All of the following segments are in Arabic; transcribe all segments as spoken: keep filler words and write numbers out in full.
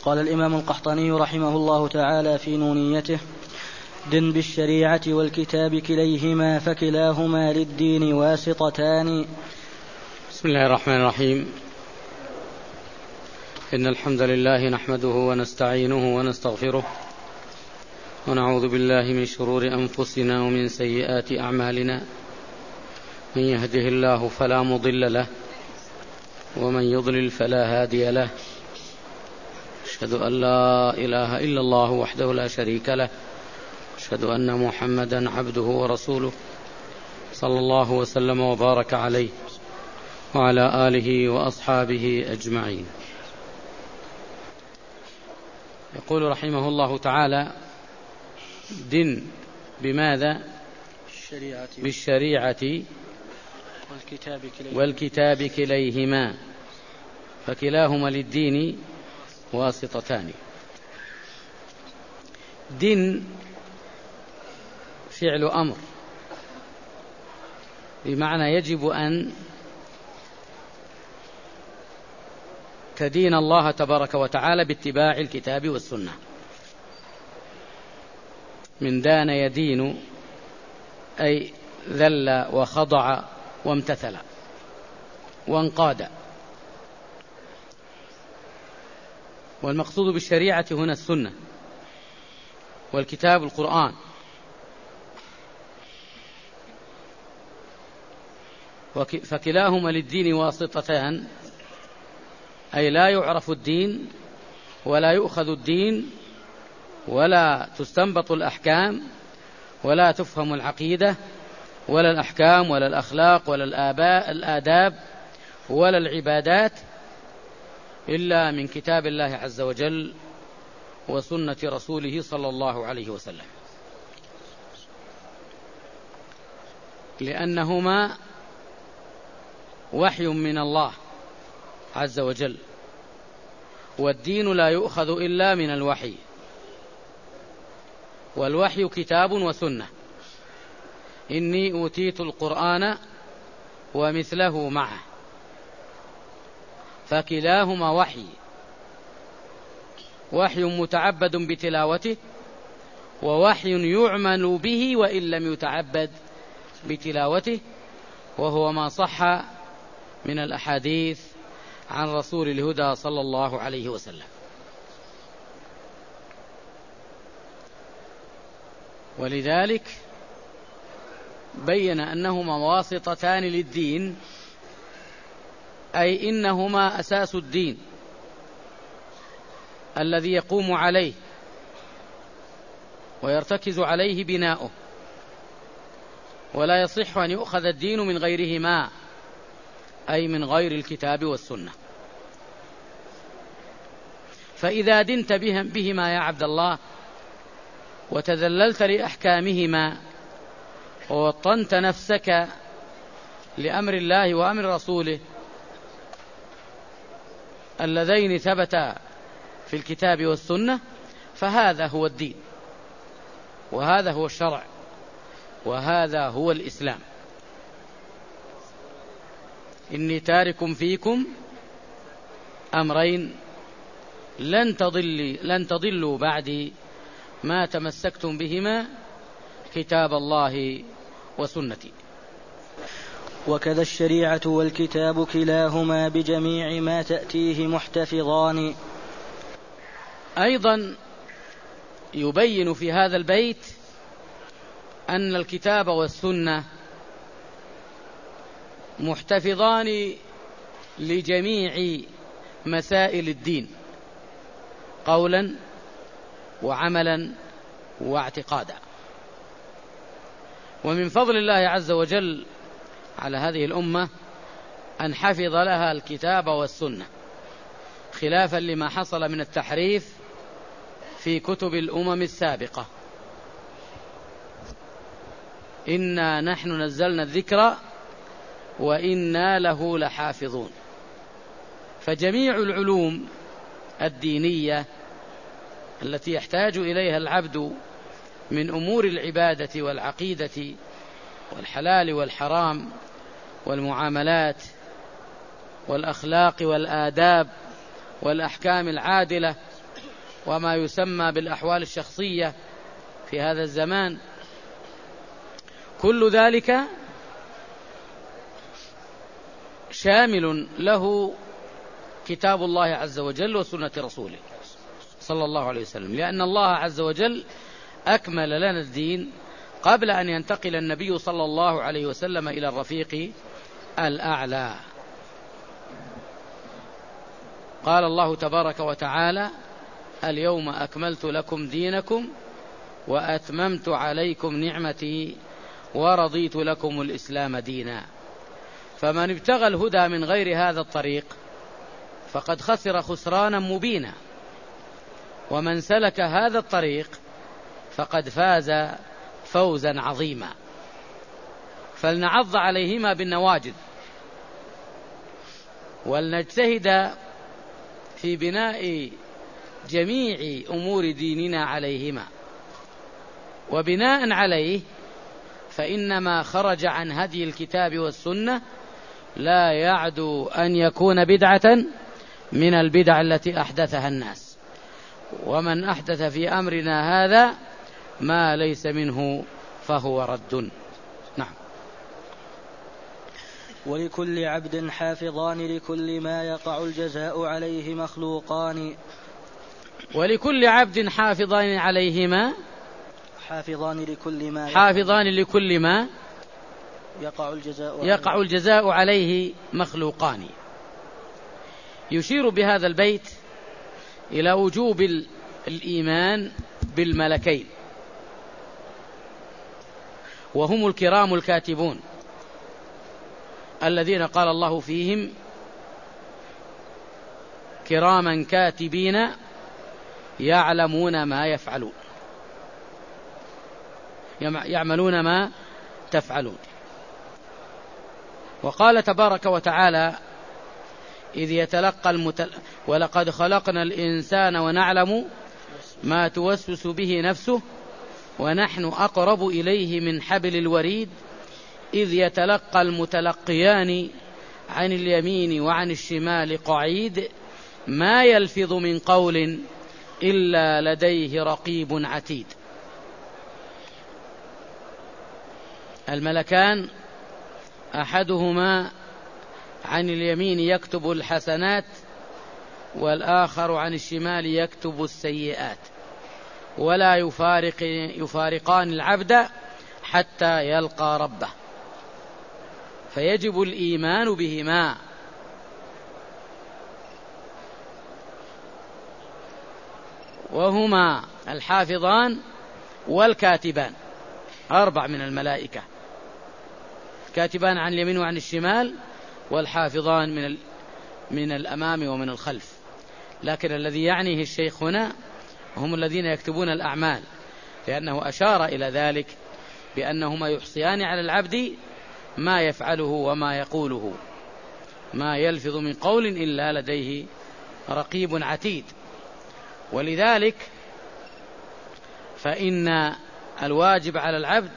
قال الإمام القحطاني رحمه الله تعالى في نونيته: دن بالشريعة والكتاب كليهما فكلاهما للدين واسطتان. بسم الله الرحمن الرحيم. إن الحمد لله نحمده ونستعينه ونستغفره ونعوذ بالله من شرور أنفسنا ومن سيئات أعمالنا. من يهده الله فلا مضل له ومن يضلل فلا هادي له. أشهد أن لا إله إلا الله وحده لا شريك له. أشهد أن محمدا عبده ورسوله صلى الله وسلم وبارك عليه وعلى آله وأصحابه أجمعين. يقول رحمه الله تعالى: دن بماذا؟ الشريعة بالشريعة والكتاب كليهما, والكتاب كليهما فكلاهما للدين واسطتان. دن فعل أمر بمعنى يجب أن تدين الله تبارك وتعالى باتباع الكتاب والسنة. من دان يدين أي ذل وخضع وامتثل وانقاد. والمقصود بالشريعة هنا السنة والكتاب القرآن. فكلاهما للدين واسطتان، أي لا يعرف الدين ولا يؤخذ الدين ولا تستنبط الأحكام ولا تفهم العقيدة ولا الأحكام ولا الأخلاق ولا الآباء الآداب ولا العبادات إلا من كتاب الله عز وجل وسنة رسوله صلى الله عليه وسلم، لأنهما وحي من الله عز وجل، والدين لا يؤخذ إلا من الوحي، والوحي كتاب وسنة. إني أوتيت القرآن ومثله معه، فكلاهما وحي، وحي متعبد بتلاوته ووحي يعمل به وإن لم يتعبد بتلاوته، وهو ما صح من الأحاديث عن رسول الهدى صلى الله عليه وسلم. ولذلك بين أنهما واسطتان للدين، أي إنهما أساس الدين الذي يقوم عليه ويرتكز عليه بناؤه، ولا يصح أن يؤخذ الدين من غيرهما، أي من غير الكتاب والسنة. فإذا دنت بهما يا عبد الله وتذللت لأحكامهما ووطنت نفسك لأمر الله وأمر رسوله اللذين ثبتا في الكتاب والسنة، فهذا هو الدين، وهذا هو الشرع، وهذا هو الإسلام. إني تارك فيكم أمرين لن تضل لن تضلوا بعدي ما تمسكتم بهما كتاب الله وسنتي. وكذا الشريعة والكتاب كلاهما بجميع ما تأتيه محتفظان. أيضا يبين في هذا البيت أن الكتاب والسنة محتفظان لجميع مسائل الدين قولا وعملا واعتقادا. ومن فضل الله عز وجل على هذه الأمة أن حفظ لها الكتاب والسنة، خلافا لما حصل من التحريف في كتب الأمم السابقة. إنا نحن نزلنا الذكر وإنا له لحافظون. فجميع العلوم الدينية التي يحتاج إليها العبد من أمور العبادة والعقيدة والحلال والحرام والمعاملات والأخلاق والآداب والأحكام العادلة وما يسمى بالأحوال الشخصية في هذا الزمان، كل ذلك شامل له كتاب الله عز وجل وسنة رسوله صلى الله عليه وسلم، لأن الله عز وجل أكمل لنا الدين قبل أن ينتقل النبي صلى الله عليه وسلم إلى الرفيق الأعلى. قال الله تبارك وتعالى: اليوم أكملت لكم دينكم وأتممت عليكم نعمتي ورضيت لكم الإسلام دينا. فمن ابتغى الهدى من غير هذا الطريق فقد خسر خسرانا مبينا، ومن سلك هذا الطريق فقد فاز فوزا عظيما. فلنعض عليهما بالنواجذ، ولنجتهد في بناء جميع أمور ديننا عليهما، وبناء عليه فإنما خرج عن هدي الكتاب والسنة لا يعدو أن يكون بدعة من البدع التي أحدثها الناس، ومن أحدث في أمرنا هذا ما ليس منه فهو رد. نعم. ولكل عبد حافظان لكل ما يقع الجزاء عليه مخلوقان. ولكل عبد حافظان عليهما حافظان لكل ما حافظان لكل ما يقع الجزاء يقع الجزاء عليه مخلوقان. يشير بهذا البيت إلى وجوب الإيمان بالملكين، وهم الكرام الكاتبون الذين قال الله فيهم: كراما كاتبين يعلمون ما يفعلون يعملون ما تفعلون. وقال تبارك وتعالى: إذ يتلقى المتل... ولقد خلقنا الإنسان ونعلم ما توسوس به نفسه ونحن أقرب إليه من حبل الوريد إذ يتلقى المتلقيان عن اليمين وعن الشمال قعيد ما يلفظ من قول إلا لديه رقيب عتيد. الملكان أحدهما عن اليمين يكتب الحسنات، والآخر عن الشمال يكتب السيئات، ولا يفارق يفارقان العبد حتى يلقى ربه، فيجب الإيمان بهما. وهما الحافظان والكاتبان، أربع من الملائكة، كاتبان عن اليمين وعن الشمال، والحافظان من من الأمام ومن الخلف. لكن الذي يعنيه الشيخ هنا هم الذين يكتبون الأعمال، لأنه أشار إلى ذلك بأنهما يحصيان على العبد ما يفعله وما يقوله، ما يلفظ من قول إلا لديه رقيب عتيد. ولذلك فإن الواجب على العبد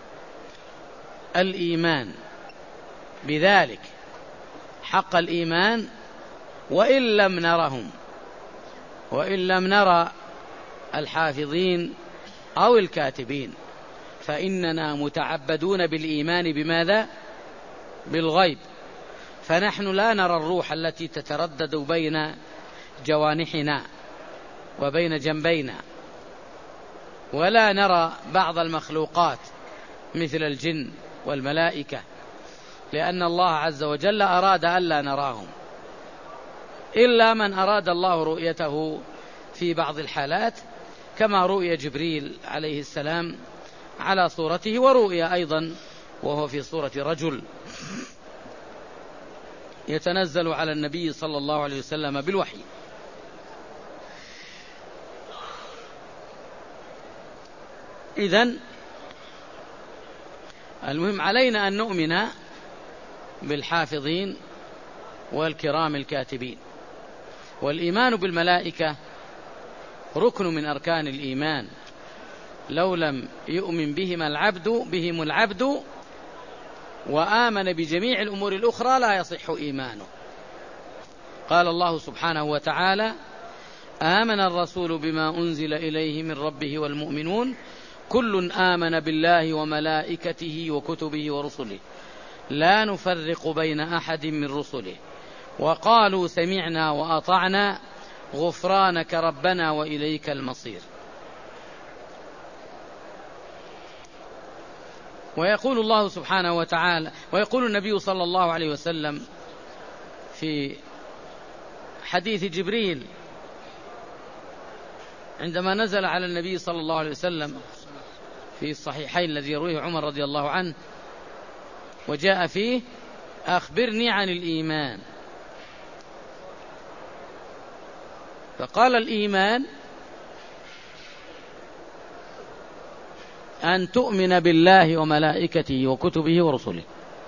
الإيمان بذلك حق الإيمان، وإن لم نرهم وإن لم نرى الحافظين أو الكاتبين، فإننا متعبدون بالإيمان بماذا؟ بالغيب. فنحن لا نرى الروح التي تتردد بين جوانحنا وبين جنبينا، ولا نرى بعض المخلوقات مثل الجن والملائكة، لأن الله عز وجل أراد ألا نراهم، إلا من أراد الله رؤيته في بعض الحالات، كما رؤي جبريل عليه السلام على صورته، ورؤي أيضا وهو في صورة رجل يتنزل على النبي صلى الله عليه وسلم بالوحي. إذن المهم علينا أن نؤمن بالحافظين والكرام الكاتبين. والإيمان بالملائكة ركن من أركان الإيمان، لو لم يؤمن بهم العبد بهم العبد وآمن بجميع الأمور الأخرى لا يصح إيمانه. قال الله سبحانه وتعالى: آمن الرسول بما أنزل إليه من ربه والمؤمنون كل آمن بالله وملائكته وكتبه ورسله لا نفرق بين أحد من رسله وقالوا سمعنا وأطعنا غفرانك ربنا وإليك المصير. ويقول الله سبحانه وتعالى ويقول النبي صلى الله عليه وسلم في حديث جبريل عندما نزل على النبي صلى الله عليه وسلم في الصحيحين الذي يرويه عمر رضي الله عنه وجاء فيه أخبرني عن الإيمان، فقال الإيمان أن تؤمن بالله وملائكته وكتبه ورسله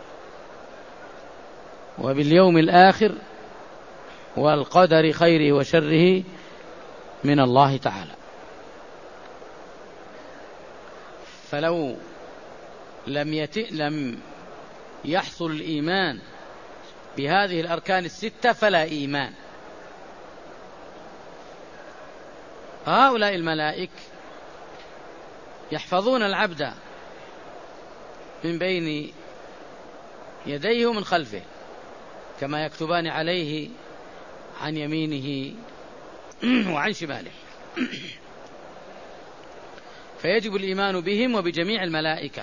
وباليوم الآخر والقدر خيره وشره من الله تعالى. فلو لم, يت... لم يحصل الإيمان بهذه الأركان الستة فلا إيمان. هؤلاء الملائكة يحفظون العبد من بين يديه ومن خلفه كما يكتبان عليه عن يمينه وعن شماله، فيجب الإيمان بهم وبجميع الملائكة.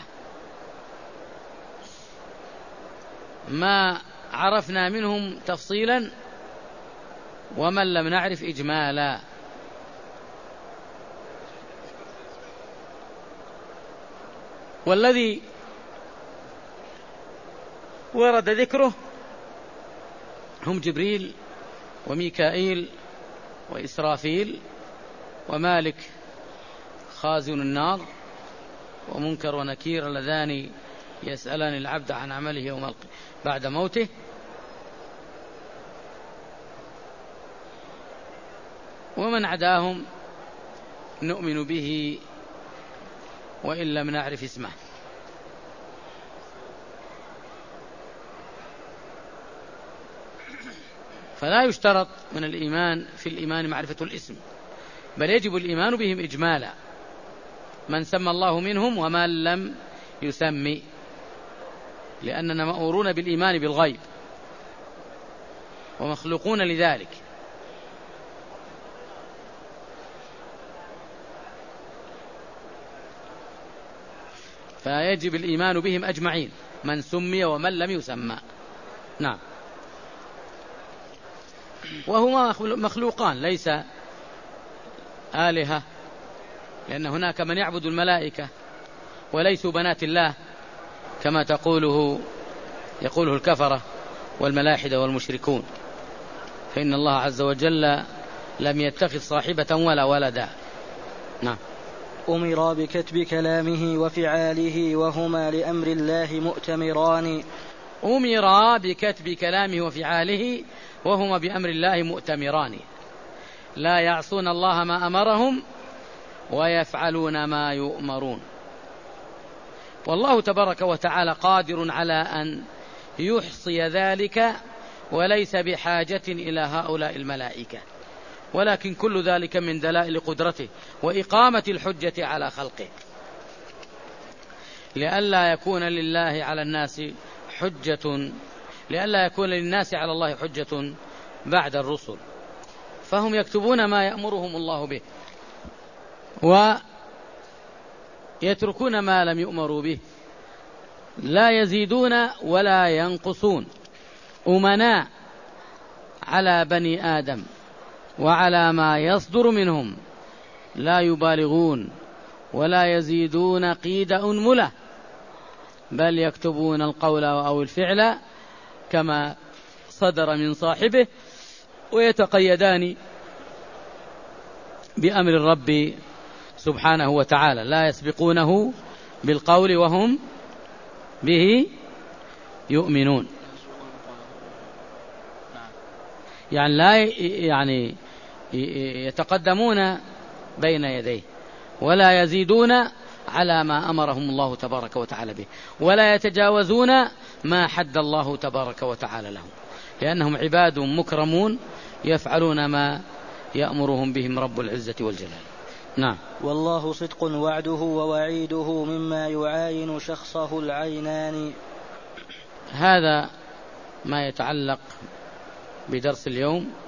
ما عرفنا منهم تفصيلا ومن لم نعرف إجمالا. والذي ورد ذكره هم جبريل وميكائيل وإسرافيل ومالك خازن النار ومنكر ونكير اللذان يسألان العبد عن عمله يوم بعد موته. ومن عداهم نؤمن به وإن لم نعرف اسمه. فلا يشترط من الإيمان في الإيمان معرفة الاسم، بل يجب الإيمان بهم إجمالا، من سمى الله منهم ومن لم يسمي، لأننا مأمورون بالإيمان بالغيب ومخلوقون لذلك. فيجب الإيمان بهم أجمعين، من سمي ومن لم يسمى. نعم. وهما مخلوقان ليس آلهة، لأن هناك من يعبد الملائكة وليسوا بنات الله كما تقوله يقوله الكفرة والملاحدة والمشركون، فإن الله عز وجل لم يتخذ صاحبة ولا ولدا. نعم. أمر بكتب كلامه وفعاله وهما لأمر الله مؤتمران. أمر بكتب كلامه وفعاله وهما بأمر الله مؤتمران، لا يعصون الله ما أمرهم ويفعلون ما يؤمرون. والله تبارك وتعالى قادر على أن يحصي ذلك وليس بحاجة إلى هؤلاء الملائكة، ولكن كل ذلك من دلائل قدرته وإقامة الحجة على خلقه، لئلا يكون لله على الناس حجة لئلا يكون للناس على الله حجة بعد الرسل، فهم يكتبون ما يأمرهم الله به ويتركون ما لم يؤمروا به، لا يزيدون ولا ينقصون، أمناء على بني آدم وعلى ما يصدر منهم، لا يبالغون ولا يزيدون قيد أنملة، بل يكتبون القول أو الفعل كما صدر من صاحبه، ويتقيدان بأمر الرب سبحانه وتعالى، لا يسبقونه بالقول وهم به يؤمنون. يعني لا يعني يتقدمون بين يديه ولا يزيدون على ما أمرهم الله تبارك وتعالى به، ولا يتجاوزون ما حد الله تبارك وتعالى لهم، لأنهم عباد مكرمون يفعلون ما يأمرهم بهم رب العزة والجلال. نعم. والله صدق وعده ووعيده مما يعاين شخصه العينان. هذا ما يتعلق بدرس اليوم.